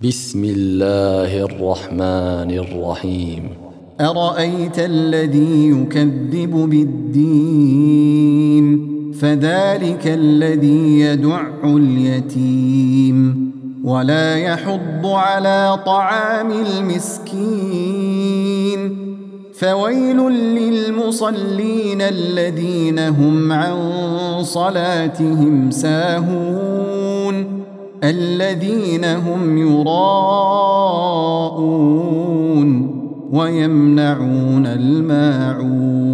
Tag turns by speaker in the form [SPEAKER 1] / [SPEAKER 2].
[SPEAKER 1] بسم الله الرحمن الرحيم.
[SPEAKER 2] أرأيت الذي يكذب بالدين فذلك الذي يدع اليتيم ولا يحض على طعام المسكين فويل للمصلين الذين هم عن صلاتهم ساهون الذين هم يراءون ويمنعون الماعون